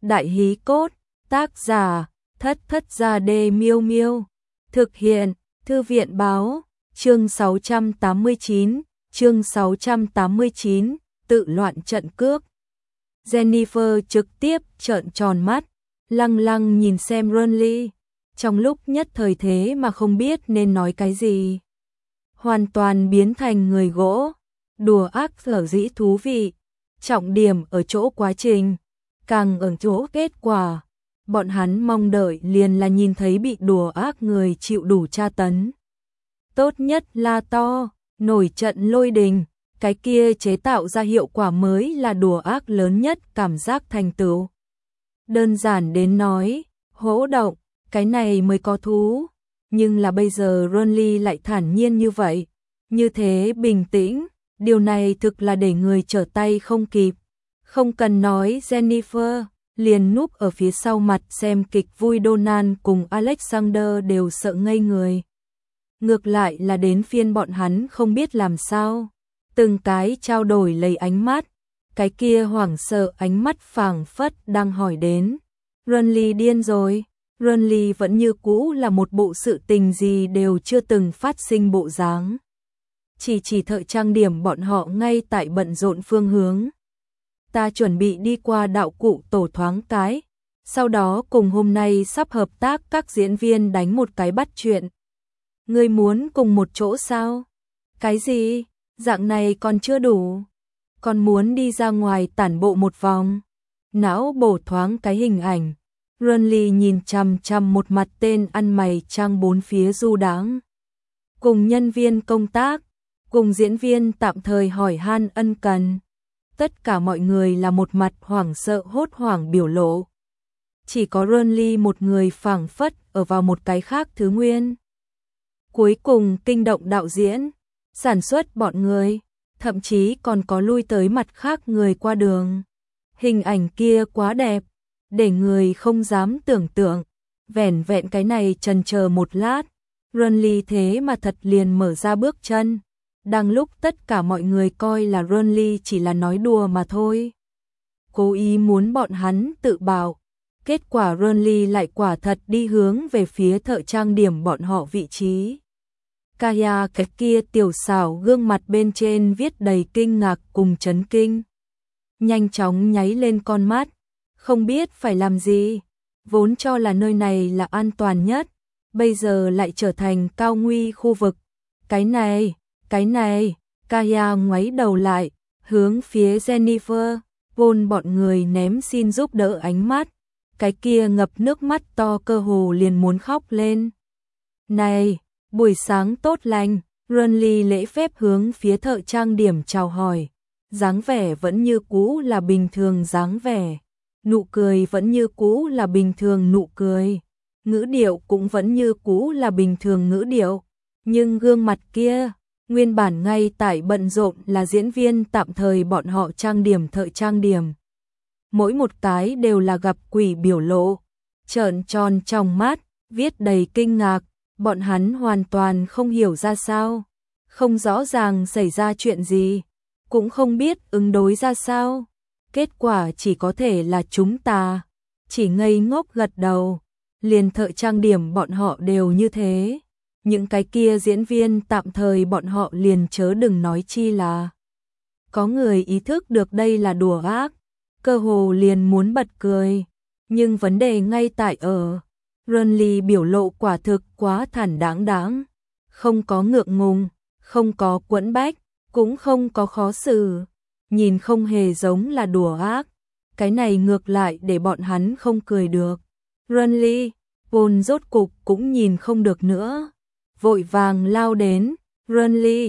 Đại hí cốt, tác giả, Thất Thất Gia Đê Miêu Miêu. Thực hiện, Thư viện báo, chương 689, tự loạn trận cước. Jennifer trực tiếp trợn tròn mắt, lăng lăng nhìn xem Renly, trong lúc nhất thời thế mà không biết nên nói cái gì. Hoàn toàn biến thành người gỗ, đùa ác sở dĩ thú vị, trọng điểm ở chỗ quá trình, càng ở chỗ kết quả. Bọn hắn mong đợi liền là nhìn thấy bị đùa ác người chịu đủ tra tấn. Tốt nhất là to, nổi trận lôi đình, cái kia chế tạo ra hiệu quả mới là đùa ác lớn nhất cảm giác thành tựu. Đơn giản đến nói, hỗ động, cái này mới có thú. Nhưng là bây giờ Renly lại thản nhiên như vậy, như thế bình tĩnh, điều này thực là để người trở tay không kịp. Không cần nói Jennifer, liền núp ở phía sau mặt xem kịch vui Donald cùng Alexander đều sợ ngây người. Ngược lại là đến phiên bọn hắn không biết làm sao, từng cái trao đổi lấy ánh mắt, cái kia hoảng sợ ánh mắt phảng phất đang hỏi đến. Renly điên rồi, Renly vẫn như cũ là một bộ sự tình gì đều chưa từng phát sinh bộ dáng. Chỉ thợ trang điểm bọn họ ngay tại bận rộn phương hướng. Ta chuẩn bị đi qua đạo cụ tổ thoáng cái, sau đó cùng hôm nay sắp hợp tác các diễn viên đánh một cái bắt chuyện. Ngươi muốn cùng một chỗ sao? Cái gì? Dạng này còn chưa đủ. Còn muốn đi ra ngoài tản bộ một vòng. Não bổ thoáng cái hình ảnh. Renly nhìn chằm chằm một mặt tên ăn mày trang bốn phía du đãng. Cùng nhân viên công tác, cùng diễn viên tạm thời hỏi han ân cần. Tất cả mọi người là một mặt hoảng sợ hốt hoảng biểu lộ. Chỉ có Renly một người phảng phất ở vào một cái khác thứ nguyên. Cuối cùng kinh động đạo diễn, sản xuất bọn người, thậm chí còn có lui tới mặt khác người qua đường. Hình ảnh kia quá đẹp, để người không dám tưởng tượng. Vẻn vẹn cái này chần chờ một lát, Renly thế mà thật liền mở ra bước chân. Đang lúc tất cả mọi người coi là Renly chỉ là nói đùa mà thôi, cố ý muốn bọn hắn tự bảo, kết quả Renly lại quả thật đi hướng về phía thợ trang điểm bọn họ vị trí. Kaya cái kia tiểu xảo gương mặt bên trên viết đầy kinh ngạc cùng chấn kinh. Nhanh chóng nháy lên con mắt, không biết phải làm gì, vốn cho là nơi này là an toàn nhất, bây giờ lại trở thành cao nguy khu vực. Cái này, Kaya ngoáy đầu lại, hướng phía Jennifer, Paul bọn người ném xin giúp đỡ ánh mắt, cái kia ngập nước mắt to cơ hồ liền muốn khóc lên. Này, buổi sáng tốt lành, Renly lễ phép hướng phía thợ trang điểm chào hỏi, dáng vẻ vẫn như cũ là bình thường dáng vẻ, nụ cười vẫn như cũ là bình thường nụ cười, ngữ điệu cũng vẫn như cũ là bình thường ngữ điệu, nhưng gương mặt kia, nguyên bản ngay tại bận rộn là diễn viên tạm thời bọn họ trang điểm thợ trang điểm. Mỗi một cái đều là gặp quỷ biểu lộ, trợn tròn trong mắt, viết đầy kinh ngạc, bọn hắn hoàn toàn không hiểu ra sao, không rõ ràng xảy ra chuyện gì, cũng không biết ứng đối ra sao. Kết quả chỉ có thể là chúng ta, chỉ ngây ngốc gật đầu, liền thợ trang điểm bọn họ đều như thế. Những cái kia diễn viên tạm thời bọn họ liền chớ đừng nói chi là. Có người ý thức được đây là đùa ác, cơ hồ liền muốn bật cười, nhưng vấn đề ngay tại ở. Renly biểu lộ quả thực quá thản đáng, không có ngượng ngùng, không có quẫn bách, cũng không có khó xử, nhìn không hề giống là đùa ác, cái này ngược lại để bọn hắn không cười được. Renly, Paul rốt cục cũng nhìn không được nữa, vội vàng lao đến. Renly,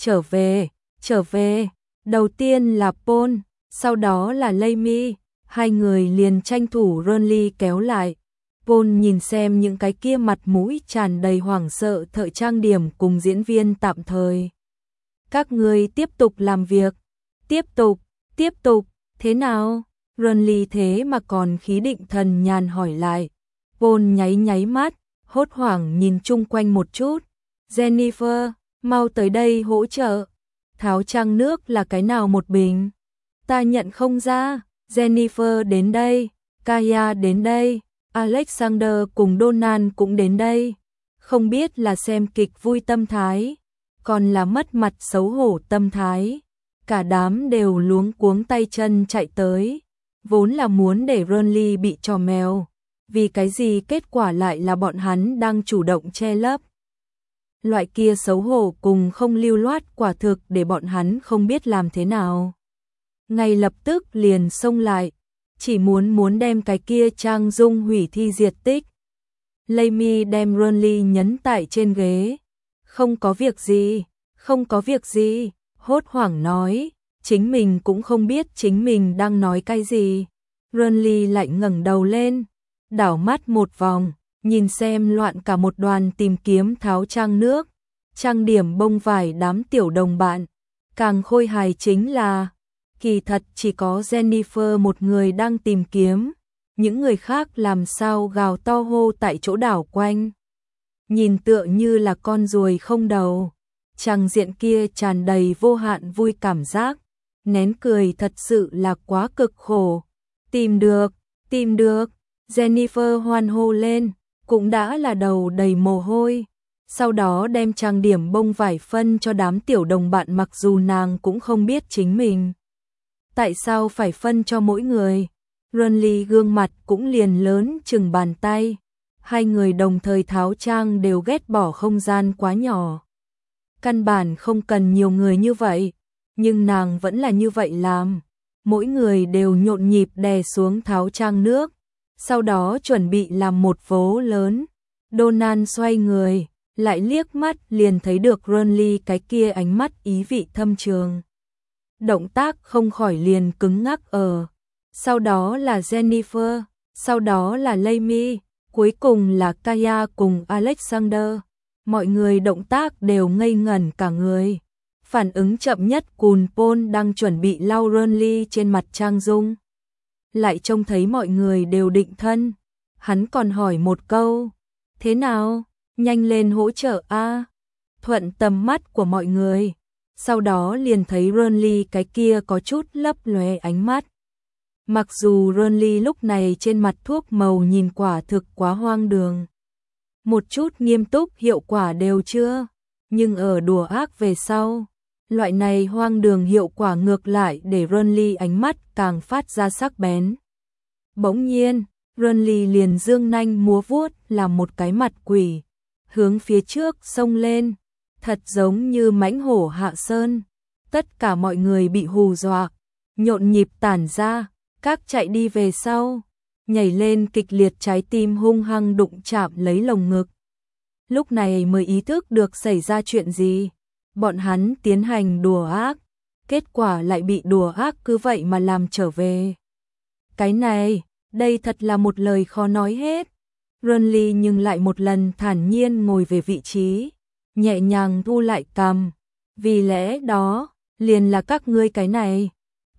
trở về, đầu tiên là Paul, sau đó là Laymi, hai người liền tranh thủ Renly kéo lại. Paul nhìn xem những cái kia mặt mũi tràn đầy hoảng sợ thợ trang điểm cùng diễn viên tạm thời. Các người tiếp tục làm việc, tiếp tục, thế nào? Renly thế mà còn khí định thần nhàn hỏi lại. Paul nháy mắt, hốt hoảng nhìn chung quanh một chút. Jennifer, mau tới đây hỗ trợ. Tháo trang nước là cái nào một bình? Ta nhận không ra. Jennifer đến đây, Kaya đến đây, Alexander cùng Donald cũng đến đây. Không biết là xem kịch vui tâm thái, còn là mất mặt xấu hổ tâm thái. Cả đám đều luống cuống tay chân chạy tới, vốn là muốn để Ronly bị trò mèo. Vì cái gì kết quả lại là bọn hắn đang chủ động che lấp. Loại kia xấu hổ cùng không lưu loát quả thực để bọn hắn không biết làm thế nào. Ngay lập tức liền xông lại, chỉ muốn đem cái kia trang dung hủy thi diệt tích. Laymi đem Ronly nhấn tại trên ghế. Không có việc gì, không có việc gì, hốt hoảng nói, chính mình cũng không biết chính mình đang nói cái gì. Ronly lại ngẩng đầu lên, đảo mắt một vòng, nhìn xem loạn cả một đoàn tìm kiếm tháo trang nước, trang điểm bông vải đám tiểu đồng bạn. Càng khôi hài chính là, kỳ thật chỉ có Jennifer một người đang tìm kiếm, những người khác làm sao gào to hô tại chỗ đảo quanh. Nhìn tựa như là con ruồi không đầu, tràng diện kia tràn đầy vô hạn vui cảm giác, nén cười thật sự là quá cực khổ. Tìm được, Jennifer hoan hô lên, cũng đã là đầu đầy mồ hôi. Sau đó đem trang điểm bông vải phân cho đám tiểu đồng bạn mặc dù nàng cũng không biết chính mình tại sao phải phân cho mỗi người. Ronly gương mặt cũng liền lớn chừng bàn tay. Hai người đồng thời tháo trang đều ghét bỏ không gian quá nhỏ. Căn bản không cần nhiều người như vậy, nhưng nàng vẫn là như vậy làm. Mỗi người đều nhộn nhịp đè xuống tháo trang nước, sau đó chuẩn bị làm một vố lớn. Donald xoay người, lại liếc mắt liền thấy được Ronly cái kia ánh mắt ý vị thâm trường. Động tác không khỏi liền cứng ngắc ở. Sau đó là Jennifer, sau đó là Laymi, cuối cùng là Kaya cùng Alexander. Mọi người động tác đều ngây ngẩn cả người. Phản ứng chậm nhất Cùn Pôn đang chuẩn bị lau Ronly trên mặt trang dung. Lại trông thấy mọi người đều định thân. Hắn còn hỏi một câu, thế nào, nhanh lên hỗ trợ a. Thuận tầm mắt của mọi người. Sau đó liền thấy Ronly cái kia có chút lấp lóe ánh mắt. Mặc dù Ronly lúc này trên mặt thuốc màu nhìn quả thực quá hoang đường. Một chút nghiêm túc hiệu quả đều chưa. Nhưng ở đùa ác về sau, loại này hoang đường hiệu quả ngược lại để Ronly ánh mắt càng phát ra sắc bén. Bỗng nhiên, Ronly liền dương nanh múa vuốt làm một cái mặt quỷ, hướng phía trước xông lên, thật giống như mãnh hổ hạ sơn. Tất cả mọi người bị hù dọa, nhộn nhịp tản ra, các chạy đi về sau, nhảy lên kịch liệt, trái tim hung hăng đụng chạm lấy lồng ngực. Lúc này mới ý thức được xảy ra chuyện gì. Bọn hắn tiến hành đùa ác, kết quả lại bị đùa ác cứ vậy mà làm trở về. Cái này, đây thật là một lời khó nói hết. Ronly nhưng lại một lần thản nhiên ngồi về vị trí, nhẹ nhàng thu lại cằm. Vì lẽ đó, liền là các ngươi cái này.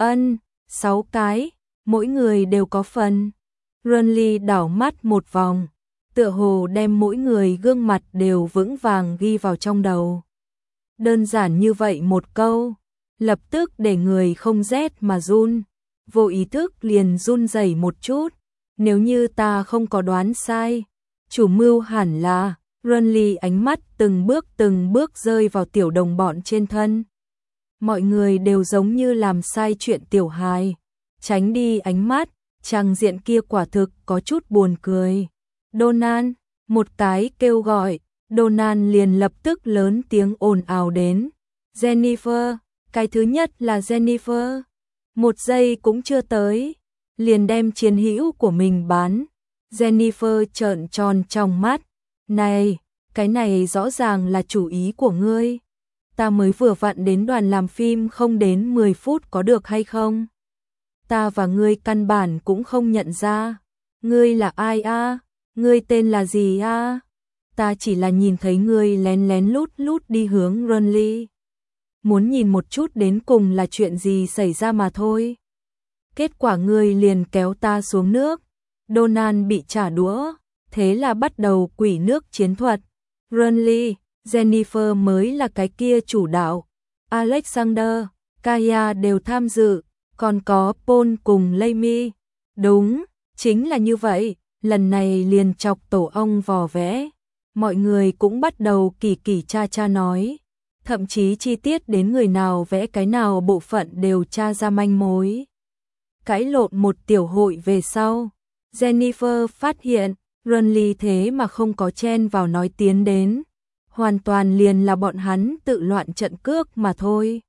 6 cái, mỗi người đều có phần. Ronly đảo mắt một vòng, tựa hồ đem mỗi người gương mặt đều vững vàng ghi vào trong đầu. Đơn giản như vậy một câu, lập tức để người không rét mà run, vô ý thức liền run rẩy một chút. Nếu như ta không có đoán sai, chủ mưu hẳn là. Ronly ánh mắt từng bước rơi vào tiểu đồng bọn trên thân. Mọi người đều giống như làm sai chuyện tiểu hài, tránh đi ánh mắt, trang diện kia quả thực có chút buồn cười. Donald, một cái kêu gọi, Donald liền lập tức lớn tiếng ồn ào đến. Jennifer, cái thứ nhất là Jennifer. Một giây cũng chưa tới, liền đem chiến hữu của mình bán. Jennifer trợn tròn trong mắt. Này, cái này rõ ràng là chủ ý của ngươi. Ta mới vừa vặn đến đoàn làm phim không đến 10 phút có được hay không? Ta và ngươi căn bản cũng không nhận ra. Ngươi là ai a? Ngươi tên là gì a? Ta chỉ là nhìn thấy ngươi lén lén lút đi hướng Ronly. Muốn nhìn một chút đến cùng là chuyện gì xảy ra mà thôi. Kết quả ngươi liền kéo ta xuống nước. Donald bị trả đũa, thế là bắt đầu quỷ nước chiến thuật. Ronly, Jennifer mới là cái kia chủ đạo. Alexander, Kaya đều tham dự, còn có Paul cùng Laymi. Đúng, Chính là như vậy, lần này liền chọc tổ ong vò vẽ. Mọi người cũng bắt đầu kỳ kỳ cha cha nói. Thậm chí chi tiết đến người nào vẽ cái nào bộ phận đều tra ra manh mối. Cãi lộn một tiểu hội về sau, Jennifer phát hiện, Renly thế mà không có chen vào nói tiến đến. Hoàn toàn liền là bọn hắn tự loạn trận cước mà thôi.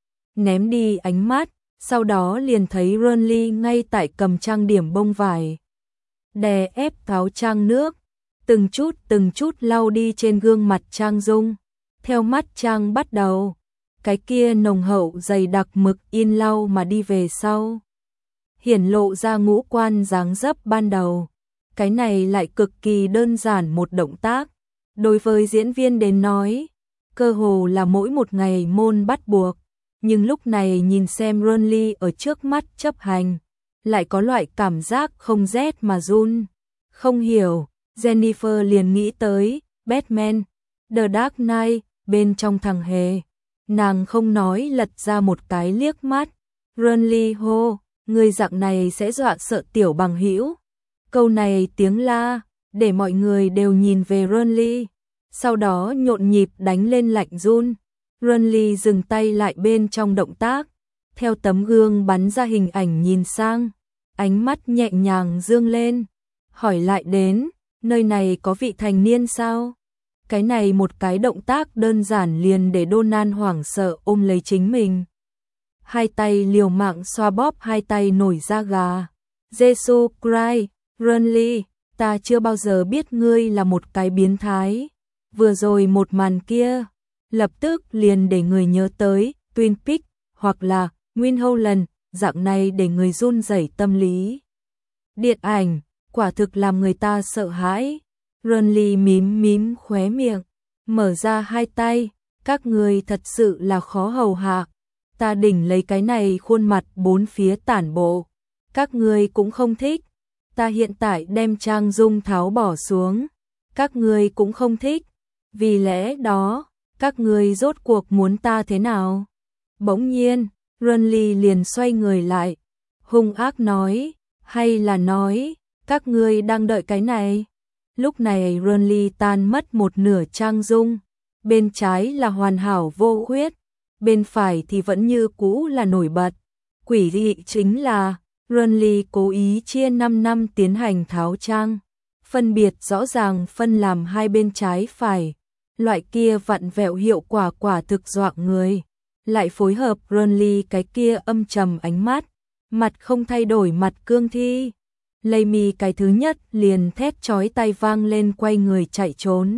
Ném đi ánh mắt, sau đó liền thấy Renly ngay tại cầm trang điểm bông vải. Đè ép tháo trang nước, từng chút lau đi trên gương mặt Trang Dung. Theo mắt Trang bắt đầu, cái kia nồng hậu dày đặc mực in lau mà đi về sau. Hiển lộ ra ngũ quan dáng dấp ban đầu. Cái này lại cực kỳ đơn giản một động tác. Đối với diễn viên đến nói, cơ hồ là mỗi một ngày môn bắt buộc. Nhưng lúc này nhìn xem Renly ở trước mắt chấp hành, lại có loại cảm giác không rét mà run. Không hiểu, Jennifer liền nghĩ tới Batman, The Dark Knight, bên trong thằng hề. Nàng không nói lật ra một cái liếc mắt. Renly hô, người dạng này sẽ dọa sợ tiểu bằng hữu. Câu này tiếng la, để mọi người đều nhìn về Renly. Sau đó nhộn nhịp đánh lên lạnh run. Renly dừng tay lại bên trong động tác. Theo tấm gương bắn ra hình ảnh nhìn sang. Ánh mắt nhẹ nhàng dương lên. Hỏi lại đến, nơi này có vị thành niên sao? Cái này một cái động tác đơn giản liền để Donald hoảng sợ ôm lấy chính mình. Hai tay liều mạng xoa bóp hai tay nổi da gà. Jesus Christ, Renly, ta chưa bao giờ biết ngươi là một cái biến thái. Vừa rồi một màn kia, lập tức liền để người nhớ tới Twin Peaks hoặc là Mulholland, dạng này để người run rẩy tâm lý. Điện ảnh, quả thực làm người ta sợ hãi. Renly mím khóe miệng, mở ra hai tay, các người thật sự là khó hầu hạ. Ta đỉnh lấy cái này khuôn mặt bốn phía tản bộ. Các người cũng không thích. Ta hiện tại đem Trang Dung tháo bỏ xuống. Các người cũng không thích. Vì lẽ đó, các người rốt cuộc muốn ta thế nào? Bỗng nhiên, Renly liền xoay người lại, hung ác nói, hay là nói, các người đang đợi cái này? Lúc này Renly tan mất một nửa Trang Dung, bên trái là hoàn hảo vô khuyết, bên phải thì vẫn như cũ là nổi bật. Quỷ dị chính là, Renly cố ý chia 5 năm tiến hành tháo trang, phân biệt rõ ràng phân làm hai bên trái phải. Loại kia vặn vẹo hiệu quả quả thực dọa người, lại phối hợp Renly cái kia âm trầm ánh mắt, mặt không thay đổi mặt cương thi. Laymi cái thứ nhất liền thét chói tai vang lên quay người chạy trốn.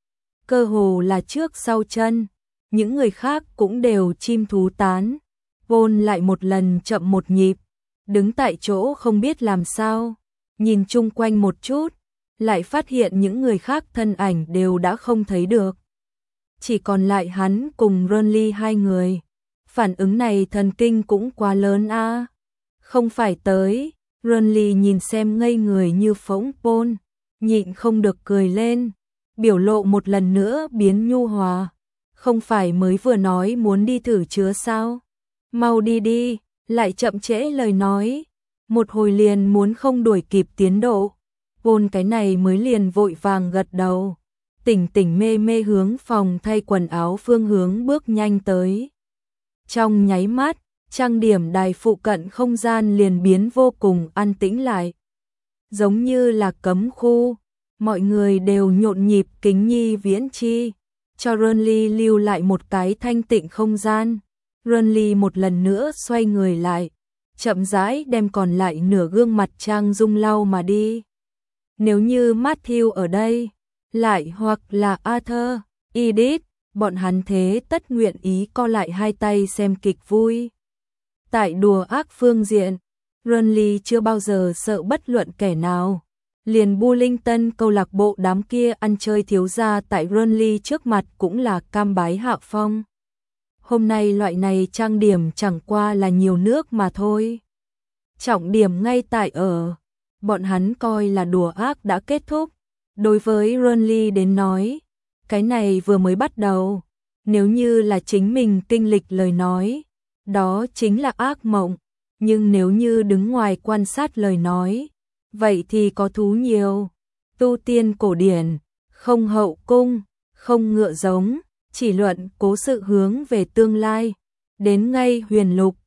Cơ hồ là trước sau chân, những người khác cũng đều chim thú tán. Vôn lại một lần chậm một nhịp, đứng tại chỗ không biết làm sao, nhìn chung quanh một chút, lại phát hiện những người khác thân ảnh đều đã không thấy được. Chỉ còn lại hắn cùng Renly hai người. Phản ứng này thần kinh cũng quá lớn a. Không phải tới, Renly nhìn xem ngây người như phỗng Paul, nhịn không được cười lên, biểu lộ một lần nữa biến nhu hòa. Không phải mới vừa nói muốn đi thử chứa sao? Mau đi đi, lại chậm trễ lời nói. Một hồi liền muốn không đuổi kịp tiến độ. Paul cái này mới liền vội vàng gật đầu. Tỉnh mê mê hướng phòng thay quần áo phương hướng bước nhanh tới. Trong nháy mắt, trang điểm đài phụ cận không gian liền biến vô cùng an tĩnh lại. Giống như là cấm khu, mọi người đều nhộn nhịp kính nhi viễn chi, cho Renly lưu lại một cái thanh tịnh không gian. Renly một lần nữa xoay người lại, chậm rãi đem còn lại nửa gương mặt Trang Dung lau mà đi. Nếu như Matthew ở đây, lại hoặc là Arthur, Edith, bọn hắn thế tất nguyện ý co lại hai tay xem kịch vui. Tại đùa ác phương diện, Renly chưa bao giờ sợ bất luận kẻ nào. Liền Bullington câu lạc bộ đám kia ăn chơi thiếu gia tại Renly trước mặt cũng là cam bái hạ phong. Hôm nay loại này trang điểm chẳng qua là nhiều nước mà thôi. Trọng điểm ngay tại ở, bọn hắn coi là đùa ác đã kết thúc. Đối với Renly đến nói, cái này vừa mới bắt đầu. Nếu như là chính mình kinh lịch lời nói, đó chính là ác mộng. Nhưng nếu như đứng ngoài quan sát lời nói, Vậy thì có thú nhiều, tu tiên cổ điển, không hậu cung, không ngựa giống, chỉ luận cố sự hướng về tương lai. Đến ngay huyền lục,